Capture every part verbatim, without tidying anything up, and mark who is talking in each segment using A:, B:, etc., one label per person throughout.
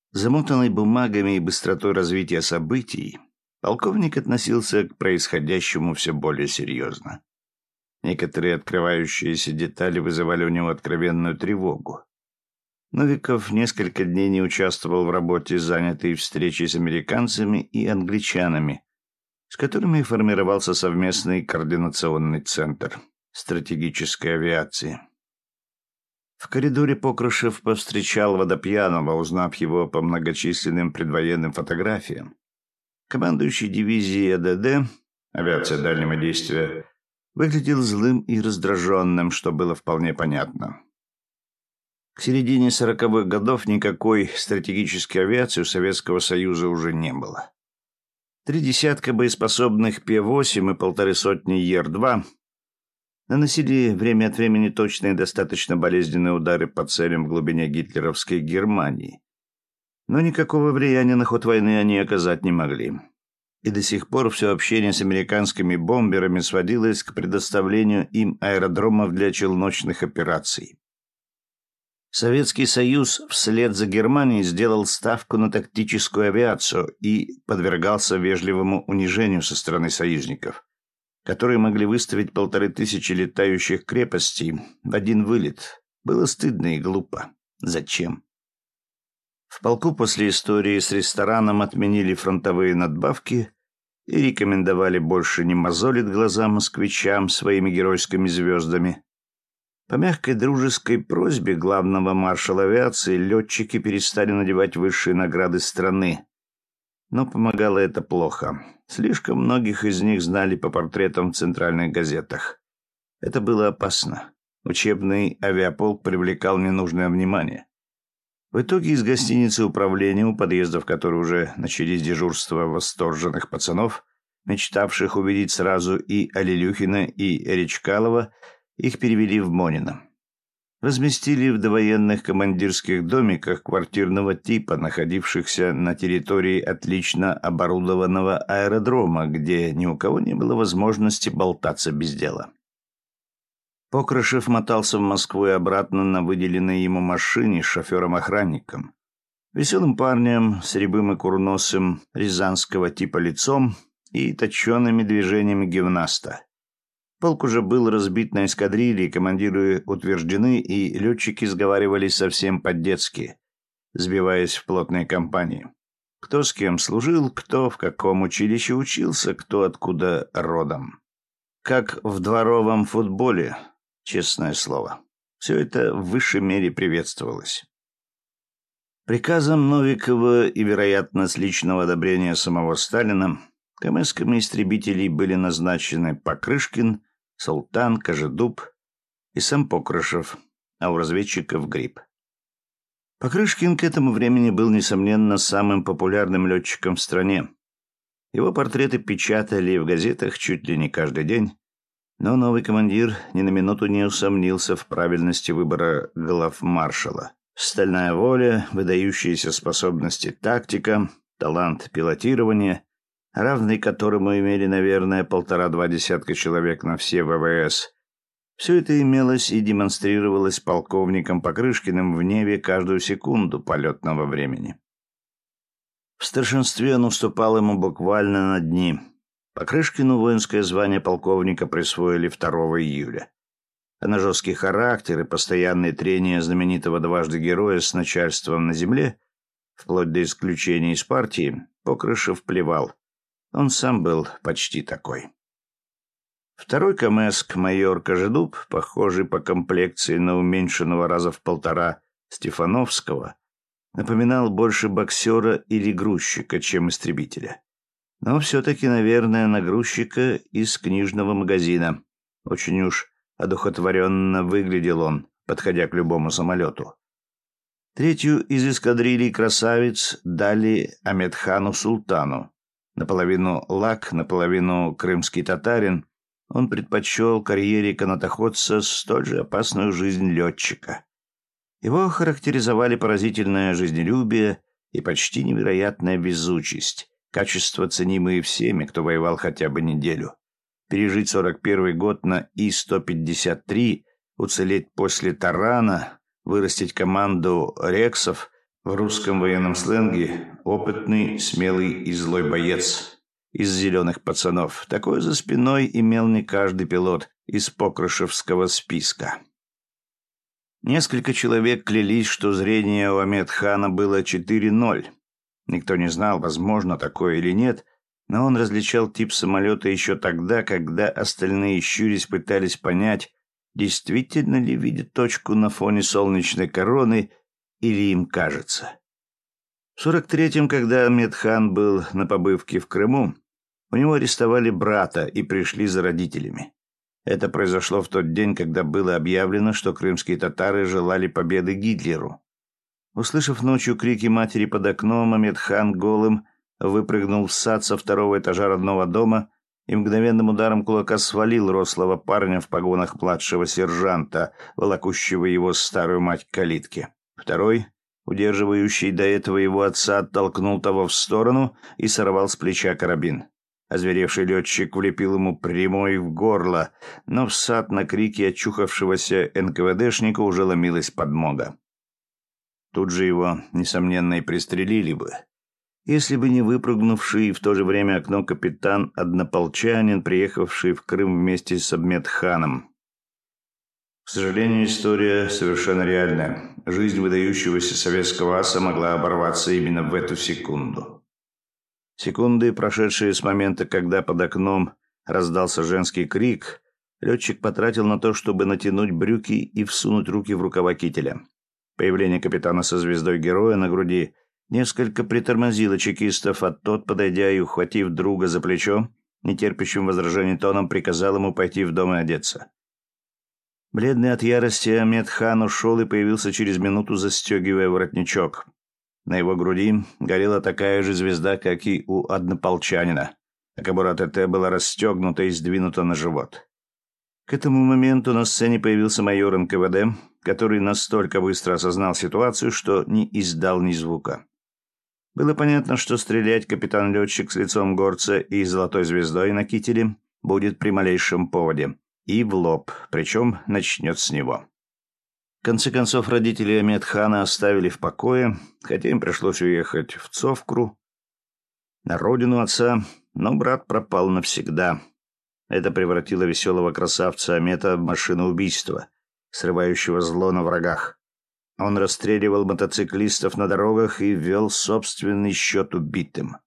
A: Замотанный бумагами и быстротой развития событий, полковник относился к происходящему все более серьезно. Некоторые открывающиеся детали вызывали у него откровенную тревогу. Новиков несколько дней не участвовал в работе, занятый встречей с американцами и англичанами, с которыми формировался совместный координационный центр стратегической авиации. В коридоре Покрышев повстречал Водопьянова, узнав его по многочисленным предвоенным фотографиям. Командующий дивизией АДД, авиация дальнего действия, выглядел злым и раздраженным, что было вполне понятно. К середине сороковых годов никакой стратегической авиации у Советского Союза уже не было. Три десятка боеспособных Пе восемь и полторы сотни Ер два наносили время от времени точные и достаточно болезненные удары по целям в глубине гитлеровской Германии. Но никакого влияния на ход войны они оказать не могли. И до сих пор все общение с американскими бомберами сводилось к предоставлению им аэродромов для челночных операций. Советский Союз вслед за Германией сделал ставку на тактическую авиацию и подвергался вежливому унижению со стороны союзников, которые могли выставить полторы тысячи летающих крепостей в один вылет. Было стыдно и глупо. Зачем? В полку после истории с рестораном отменили фронтовые надбавки и рекомендовали больше не мозолить глаза москвичам своими геройскими звездами. По мягкой дружеской просьбе главного маршала авиации летчики перестали надевать высшие награды страны. Но помогало это плохо. Слишком многих из них знали по портретам в центральных газетах. Это было опасно. Учебный авиаполк привлекал ненужное внимание. В итоге из гостиницы управления, у подъезда в которой уже начались дежурства восторженных пацанов, мечтавших увидеть сразу и Алилюхина, и Речкалова, их перевели в Монино. Разместили в довоенных командирских домиках квартирного типа, находившихся на территории отлично оборудованного аэродрома, где ни у кого не было возможности болтаться без дела. Покрышев мотался в Москву и обратно на выделенной ему машине с шофером-охранником, веселым парнем с рябым и курносым рязанского типа лицом и точенными движениями гимнаста. Полк уже был разбит на эскадрильи, командиры утверждены, и летчики сговаривались совсем по-детски, сбиваясь в плотные компании. Кто с кем служил, кто в каком училище учился, кто откуда родом. Как в дворовом футболе, честное слово. Все это в высшей мере приветствовалось. Приказом Новикова и, вероятно, с личного одобрения самого Сталина, КМСками истребителей были назначены Покрышкин, Султан, Кожедуб и сам Покрышев, а у разведчиков Гриб. Покрышкин к этому времени был, несомненно, самым популярным летчиком в стране. Его портреты печатали в газетах чуть ли не каждый день, но новый командир ни на минуту не усомнился в правильности выбора главмаршала. Стальная воля, выдающиеся способности тактика, талант пилотирования, равный которому имели, наверное, полтора-два десятка человек на все ВВС. Все это имелось и демонстрировалось полковником Покрышкиным в небе каждую секунду полетного времени. В старшинстве он уступал ему буквально на дни. Покрышкину воинское звание полковника присвоили второго июля. А на жесткий характер и постоянные трения знаменитого дважды героя с начальством на земле, вплоть до исключения из партии, Покрышев плевал. Он сам был почти такой. Второй КМСк, майор Кожедуб, похожий по комплекции на уменьшенного раза в полтора Стефановского, напоминал больше боксера или грузчика, чем истребителя. Но все-таки, наверное, на грузчика из книжного магазина. Очень уж одухотворенно выглядел он, подходя к любому самолету. Третью из эскадрилий красавиц дали Амедхану Султану. Наполовину лак, наполовину крымский татарин, он предпочел карьере канатоходца столь же опасную жизнь летчика. Его характеризовали поразительное жизнелюбие и почти невероятная везучесть, качества, ценимые всеми, кто воевал хотя бы неделю. Пережить сорок первый год на И сто пятьдесят три, уцелеть после тарана, вырастить команду рексов, В русском военном сленге опытный, смелый и злой боец из «Зеленых пацанов». Такое за спиной имел не каждый пилот из покрышевского списка. Несколько человек клялись, что зрение у Амедхана было четыре ноль. Никто не знал, возможно такое или нет, но он различал тип самолета еще тогда, когда остальные щурясь пытались понять, действительно ли видят точку на фоне солнечной короны или им кажется. В сорок третьем, когда Амедхан был на побывке в Крыму, у него арестовали брата и пришли за родителями. Это произошло в тот день, когда было объявлено, что крымские татары желали победы Гитлеру. Услышав ночью крики матери под окном, Амедхан голым выпрыгнул в сад со второго этажа родного дома и мгновенным ударом кулака свалил рослого парня в погонах младшего сержанта, волокущего его старую мать к калитке. Второй, удерживающий до этого его отца, оттолкнул того в сторону и сорвал с плеча карабин. Озверевший летчик влепил ему прямой в горло, но в сад на крики очухавшегося эн ка вэ дэшника уже ломилась подмога. Тут же его, несомненно, и пристрелили бы, если бы не выпрыгнувший в то же время окно капитан-однополчанин, приехавший в Крым вместе с Амедханом. К сожалению, история совершенно реальная. Жизнь выдающегося советского аса могла оборваться именно в эту секунду. Секунды, прошедшие с момента, когда под окном раздался женский крик, летчик потратил на то, чтобы натянуть брюки и всунуть руки в рукава кителя. Появление капитана со звездой героя на груди несколько притормозило чекистов, а тот, подойдя и ухватив друга за плечо, нетерпящим возражений тоном приказал ему пойти в дом и одеться. Бледный от ярости Амедхан ушел и появился через минуту, застегивая воротничок. На его груди горела такая же звезда, как и у однополчанина, а кобура ТТ была расстегнута и сдвинута на живот. К этому моменту на сцене появился майор эн ка вэ дэ, который настолько быстро осознал ситуацию, что не издал ни звука. Было понятно, что стрелять капитан-летчик с лицом горца и золотой звездой на кителе будет при малейшем поводе. И в лоб, причем начнет с него. В конце концов, родители Амедхана оставили в покое, хотя им пришлось уехать в Цовкру, на родину отца, но брат пропал навсегда. Это превратило веселого красавца Амета в машину убийства, срывающего зло на врагах. Он расстреливал мотоциклистов на дорогах и вел собственный счет убитым.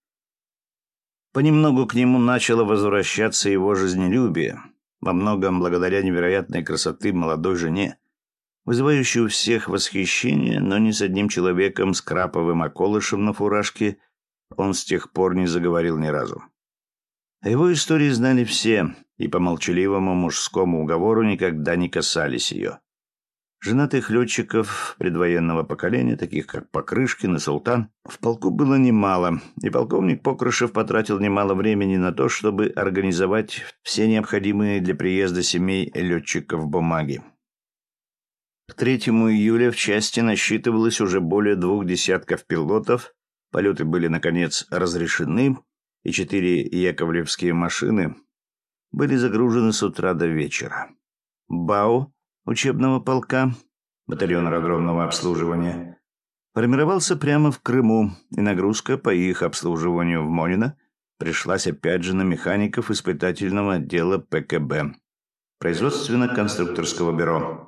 A: Понемногу к нему начало возвращаться его жизнелюбие, во многом благодаря невероятной красоты молодой жене, вызывающей у всех восхищение, но ни с одним человеком с краповым околышем на фуражке он с тех пор не заговорил ни разу. О его истории знали все, и по молчаливому мужскому уговору никогда не касались ее. Женатых летчиков предвоенного поколения, таких как Покрышкин и Султан, в полку было немало, и полковник Покрышев потратил немало времени на то, чтобы организовать все необходимые для приезда семей летчиков бумаги. К третьему июля в части насчитывалось уже более двух десятков пилотов, полеты были, наконец, разрешены, и четыре яковлевские машины были загружены с утра до вечера. БАУ учебного полка, батальон аэродромного обслуживания, формировался прямо в Крыму, и нагрузка по их обслуживанию в Монино пришлась опять же на механиков испытательного отдела пэ ка бэ, производственно-конструкторского бюро,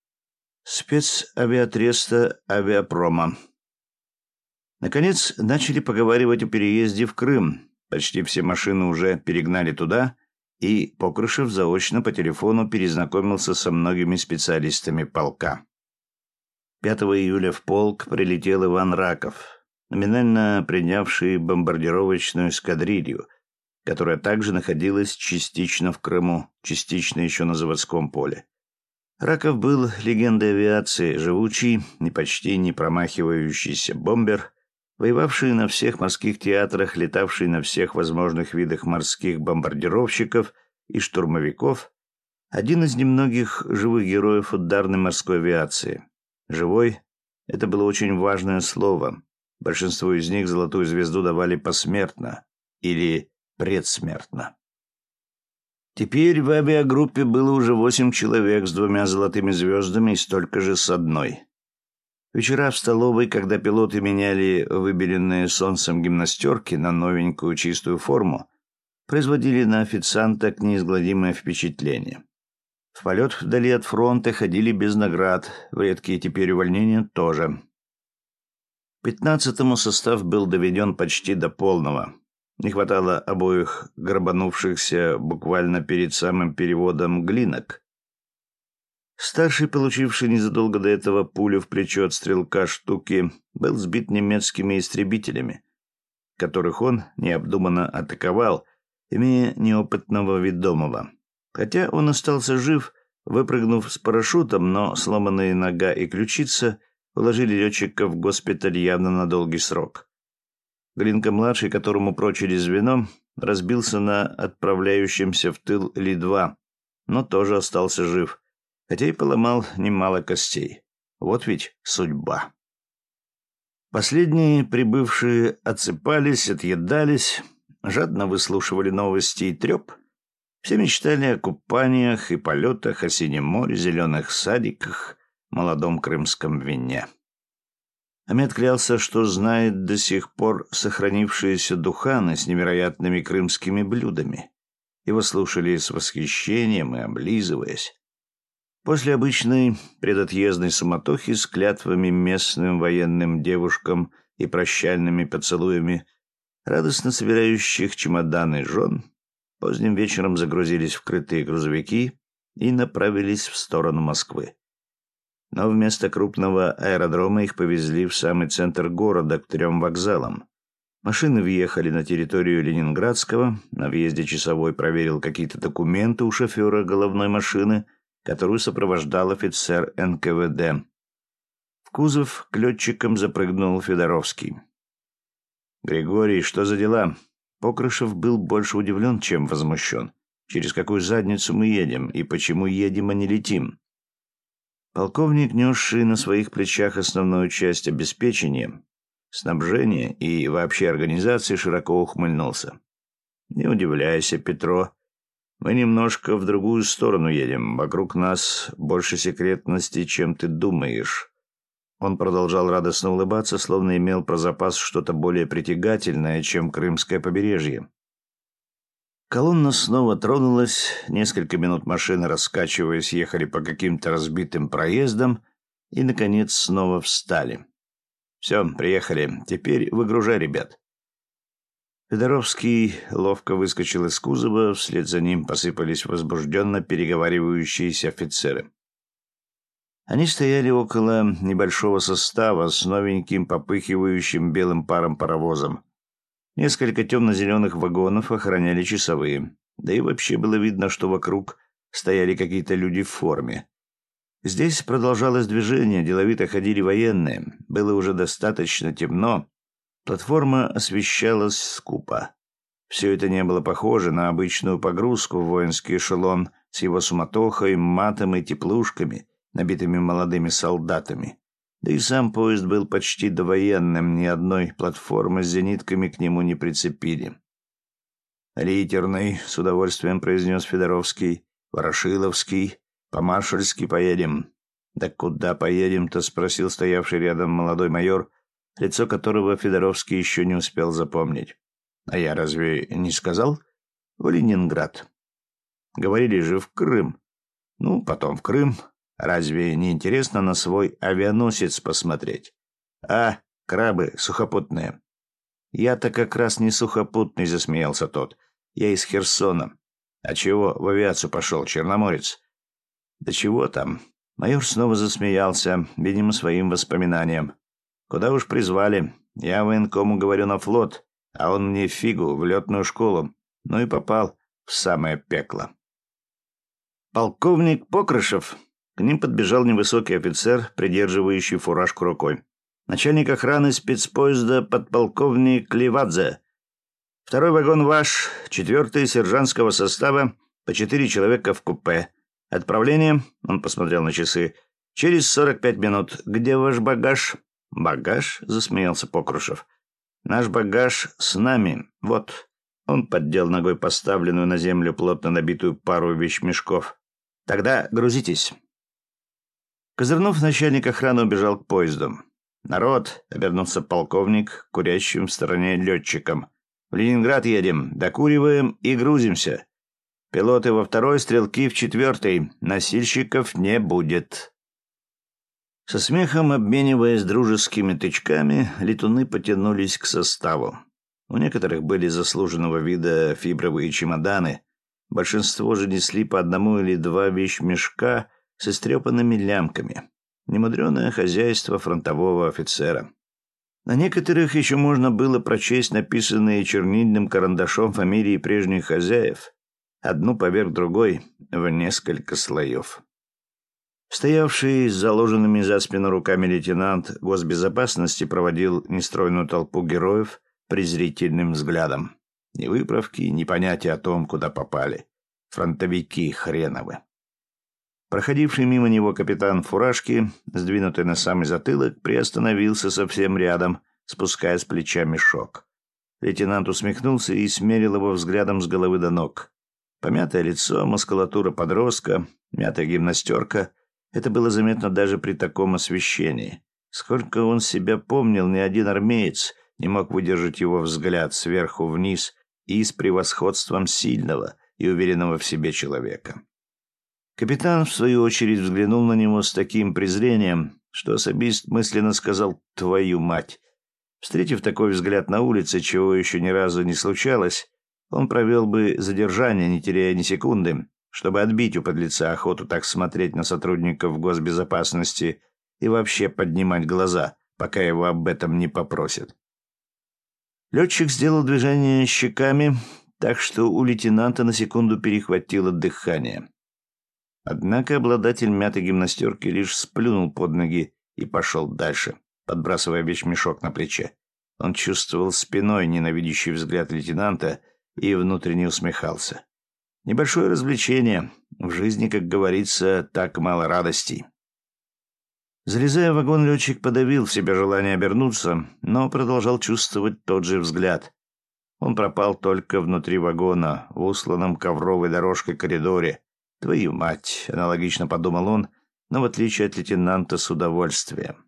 A: спецавиатреста авиапрома. Наконец, начали поговаривать о переезде в Крым. Почти все машины уже перегнали туда, и Покрышев заочно по телефону перезнакомился со многими специалистами полка. пятого июля в полк прилетел Иван Раков, номинально принявший бомбардировочную эскадрилью, которая также находилась частично в Крыму, частично еще на заводском поле. Раков был легендой авиации, живучий и почти не промахивающийся бомбер, воевавший на всех морских театрах, летавший на всех возможных видах морских бомбардировщиков и штурмовиков, один из немногих живых героев ударной морской авиации. Живой — это было очень важное слово. Большинству из них золотую звезду давали посмертно или предсмертно. Теперь в авиагруппе было уже восемь человек с двумя золотыми звездами и столько же с одной. Вечера в столовой, когда пилоты меняли выбеленные солнцем гимнастерки на новенькую чистую форму, производили на официанток неизгладимое впечатление. В полет вдали от фронта ходили без наград, в редкие теперь увольнения тоже. Пятнадцатому состав был доведен почти до полного. Не хватало обоих грабанувшихся буквально перед самым переводом глинок. Старший, получивший незадолго до этого пулю в плечо от стрелка штуки, был сбит немецкими истребителями, которых он необдуманно атаковал, имея неопытного ведомого. Хотя он остался жив, выпрыгнув с парашютом, но сломанные нога и ключица уложили летчика в госпиталь явно на долгий срок. Глинка-младший, которому прочили звено, разбился на отправляющемся в тыл Ли-два, но тоже остался жив, хотя и поломал немало костей. Вот ведь судьба. Последние прибывшие отсыпались, отъедались, жадно выслушивали новости и треп. Все мечтали о купаниях и полетах, о синем море, зеленых садиках, молодом крымском вине. Амед клялся, что знает до сих пор сохранившиеся духаны с невероятными крымскими блюдами. Его слушали с восхищением и облизываясь. После обычной предотъездной суматохи с клятвами местным военным девушкам и прощальными поцелуями, радостно собирающих чемоданы жен, поздним вечером загрузились в крытые грузовики и направились в сторону Москвы. Но вместо крупного аэродрома их повезли в самый центр города, к трем вокзалам. Машины въехали на территорию Ленинградского, на въезде часовой проверил какие-то документы у шофера головной машины, которую сопровождал офицер эн ка вэ дэ. В кузов к летчикам запрыгнул Федоровский. «Григорий, что за дела?» Покрышев был больше удивлен, чем возмущен. «Через какую задницу мы едем, и почему едем, а не летим?» Полковник, несший на своих плечах основную часть обеспечения, снабжения и вообще организации, широко ухмыльнулся. «Не удивляйся, Петро. Мы немножко в другую сторону едем. Вокруг нас больше секретности, чем ты думаешь». Он продолжал радостно улыбаться, словно имел про запас что-то более притягательное, чем крымское побережье. Колонна снова тронулась. Несколько минут машины, раскачиваясь, ехали по каким-то разбитым проездам и, наконец, снова встали. «Все, приехали. Теперь выгружай ребят». Федоровский ловко выскочил из кузова, вслед за ним посыпались возбужденно переговаривающиеся офицеры. Они стояли около небольшого состава с новеньким попыхивающим белым паром паровозом. Несколько темно-зеленых вагонов охраняли часовые, да и вообще было видно, что вокруг стояли какие-то люди в форме. Здесь продолжалось движение, деловито ходили военные, было уже достаточно темно, платформа освещалась скупо. Все это не было похоже на обычную погрузку в воинский эшелон с его суматохой, матом и теплушками, набитыми молодыми солдатами. Да и сам поезд был почти довоенным, ни одной платформы с зенитками к нему не прицепили. «Литерный», — с удовольствием произнес Федоровский, — «Ворошиловский, по-маршальски поедем». «Да куда поедем-то?» — спросил стоявший рядом молодой майор, лицо которого Федоровский еще не успел запомнить. «А я разве не сказал?» «В Ленинград». «Говорили же в Крым». «Ну, потом в Крым. Разве не интересно на свой авианосец посмотреть? А, крабы сухопутные». «Я-то как раз не сухопутный», — засмеялся тот. «Я из Херсона». «А чего в авиацию пошел, черноморец?» «Да чего там?» Майор снова засмеялся, видимо, своим воспоминаниям. «Куда уж призвали? Я военкому говорю на флот, а он мне фигу в летную школу. Ну и попал в самое пекло». «Полковник Покрышев». К ним подбежал невысокий офицер, придерживающий фуражку рукой. «Начальник охраны спецпоезда подполковник Ливадзе. Второй вагон ваш, четвертый сержантского состава, по четыре человека в купе. Отправление, — он посмотрел на часы, — через сорок пять минут. Где ваш багаж?» «Багаж?» — засмеялся Покрышев. «Наш багаж с нами. Вот». Он поддел ногой поставленную на землю плотно набитую пару вещмешков. «Тогда грузитесь». Козырнув, начальник охраны убежал к поезду. «Народ!» — обернулся полковник, курящим в стороне летчиком. «В Ленинград едем, докуриваем и грузимся. Пилоты во второй, стрелки в четвертой. Носильщиков не будет». Со смехом, обмениваясь дружескими тычками, летуны потянулись к составу. У некоторых были заслуженного вида фибровые чемоданы. Большинство же несли по одному или два вещмешка с истрепанными лямками. Немудреное хозяйство фронтового офицера. На некоторых еще можно было прочесть написанные чернильным карандашом фамилии прежних хозяев, одну поверх другой, в несколько слоев. Стоявший с заложенными за спину руками лейтенант госбезопасности проводил нестройную толпу героев презрительным взглядом. Ни выправки, ни понятия о том, куда попали. Фронтовики хреновы. Проходивший мимо него капитан фуражки, сдвинутый на самый затылок, приостановился совсем рядом, спуская с плеча мешок. Лейтенант усмехнулся и смерил его взглядом с головы до ног. Помятое лицо, мускулатура подростка, мятая гимнастерка — это было заметно даже при таком освещении. Сколько он себя помнил, ни один армеец не мог выдержать его взгляд сверху вниз и с превосходством сильного и уверенного в себе человека. Капитан, в свою очередь, взглянул на него с таким презрением, что особист мысленно сказал «твою мать». Встретив такой взгляд на улице, чего еще ни разу не случалось, он провел бы задержание, не теряя ни секунды, чтобы отбить у подлеца охоту так смотреть на сотрудников госбезопасности и вообще поднимать глаза, пока его об этом не попросят. Летчик сделал движение щеками, так что у лейтенанта на секунду перехватило дыхание. Однако обладатель мятой гимнастерки лишь сплюнул под ноги и пошел дальше, подбрасывая вещмешок на плече. Он чувствовал спиной ненавидящий взгляд лейтенанта и внутренне усмехался. Небольшое развлечение. В жизни, как говорится, так мало радостей. Залезая в вагон, летчик подавил в себе желание обернуться, но продолжал чувствовать тот же взгляд. Он пропал только внутри вагона, в усланном ковровой дорожкой коридоре. «Твою мать!» — аналогично подумал он, но в отличие от лейтенанта с удовольствием.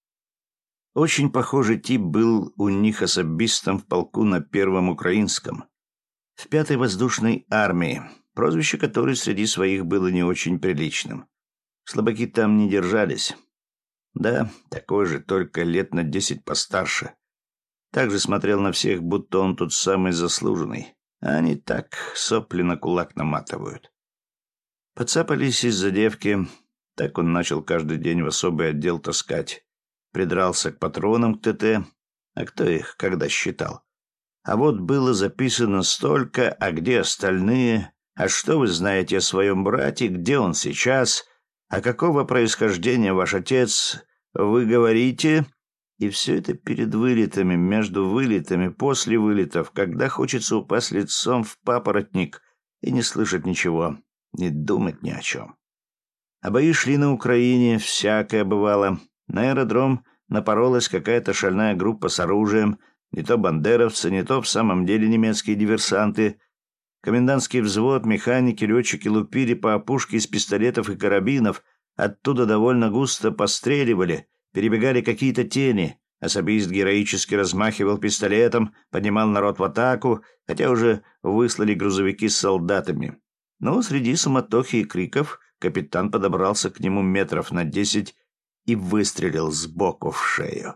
A: Очень похожий тип был у них особистом в полку на Первом Украинском, в пятой воздушной армии, прозвище которой среди своих было не очень приличным. Слабаки там не держались. Да, такой же, только лет на десять постарше. Также смотрел на всех, будто он тут самый заслуженный, а они так сопли на кулак наматывают. Подцапались из-за девки. Так он начал каждый день в особый отдел таскать. Придрался к патронам к ТТ. А кто их когда считал? А вот было записано столько, а где остальные? А что вы знаете о своем брате? Где он сейчас? А какого происхождения ваш отец? Вы говорите? И все это перед вылетами, между вылетами, после вылетов, когда хочется упасть лицом в папоротник и не слышать ничего. Не думать ни о чем. А бои шли на Украине, всякое бывало. На аэродром напоролась какая-то шальная группа с оружием, не то бандеровцы, не то в самом деле немецкие диверсанты. Комендантский взвод, механики, летчики лупили по опушке из пистолетов и карабинов, оттуда довольно густо постреливали, перебегали какие-то тени. Особист героически размахивал пистолетом, поднимал народ в атаку, хотя уже выслали грузовики с солдатами. Но среди суматохи и криков капитан подобрался к нему метров на десять и выстрелил сбоку в шею.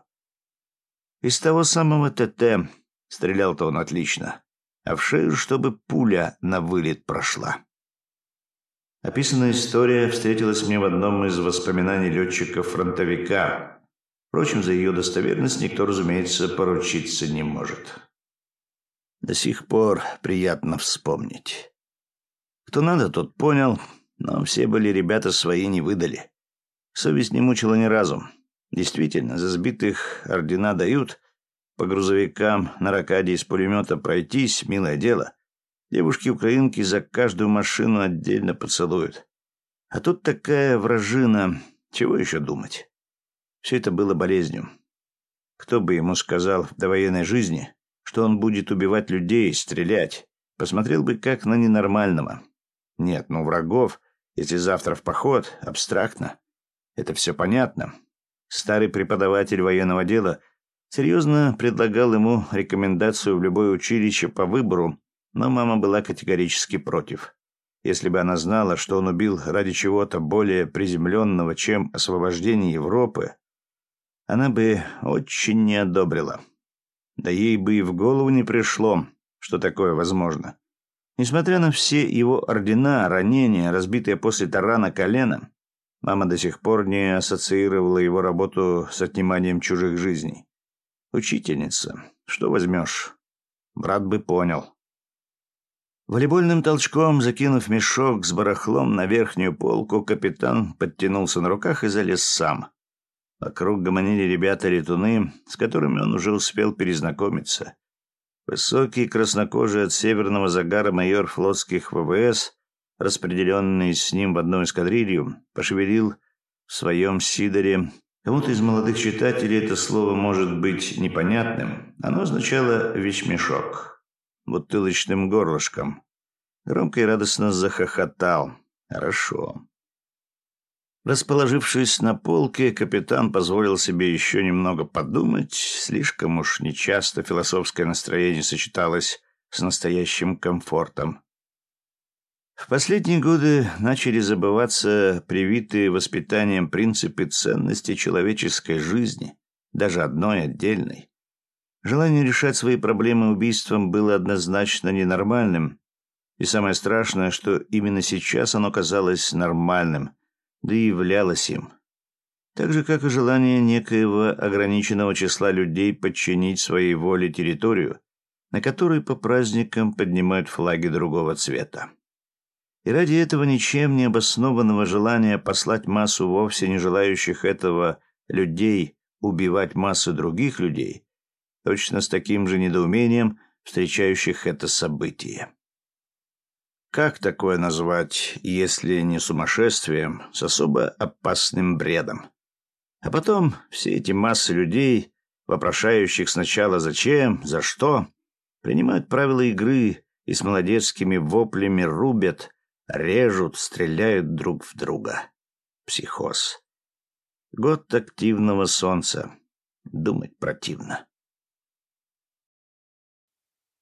A: Из того самого ТТ стрелял-то он отлично, а в шею, чтобы пуля на вылет прошла. Описанная история встретилась мне в одном из воспоминаний летчика-фронтовика. Впрочем, за ее достоверность никто, разумеется, поручиться не может. До сих пор приятно вспомнить. Кто надо, тот понял, но все были ребята свои, не выдали. Совесть не мучила ни разу. Действительно, за сбитых ордена дают. По грузовикам на ракаде из пулемета пройтись, милое дело. Девушки-украинки за каждую машину отдельно поцелуют. А тут такая вражина, чего еще думать? Все это было болезнью. Кто бы ему сказал в довоенной жизни, что он будет убивать людей, стрелять, посмотрел бы как на ненормального. Нет, ну врагов, если завтра в поход, абстрактно. Это все понятно. Старый преподаватель военного дела серьезно предлагал ему рекомендацию в любое училище по выбору, но мама была категорически против. Если бы она знала, что он убил ради чего-то более приземленного, чем освобождение Европы, она бы очень не одобрила. Да ей бы и в голову не пришло, что такое возможно. Несмотря на все его ордена, ранения, разбитые после тарана колено, мама до сих пор не ассоциировала его работу с отниманием чужих жизней. Учительница, что возьмешь? Брат бы понял. Волейбольным толчком, закинув мешок с барахлом на верхнюю полку, капитан подтянулся на руках и залез сам. Вокруг гомонили ребята-летуны, с которыми он уже успел перезнакомиться. Высокий, краснокожий от северного загара майор флотских ВВС, распределенный с ним в одну эскадрилью, пошевелил в своем сидоре. Кому-то из молодых читателей это слово может быть непонятным. Оно означало «вещмешок» бутылочным горлышком. Громко и радостно захохотал. Хорошо. Расположившись на полке, капитан позволил себе еще немного подумать. Слишком уж нечасто философское настроение сочеталось с настоящим комфортом. В последние годы начали забываться привитые воспитанием принципы ценности человеческой жизни, даже одной отдельной. Желание решать свои проблемы убийством было однозначно ненормальным, и самое страшное, что именно сейчас оно казалось нормальным, да и являлось им. Так же, как и желание некоего ограниченного числа людей подчинить своей воле территорию, на которой по праздникам поднимают флаги другого цвета. И ради этого ничем не обоснованного желания послать массу вовсе не желающих этого людей убивать массы других людей, точно с таким же недоумением встречающих это событие. Как такое назвать, если не сумасшествием, с особо опасным бредом? А потом все эти массы людей, вопрошающих сначала зачем, за что, принимают правила игры и с молодецкими воплями рубят, режут, стреляют друг в друга. Психоз. Год активного солнца. Думать противно.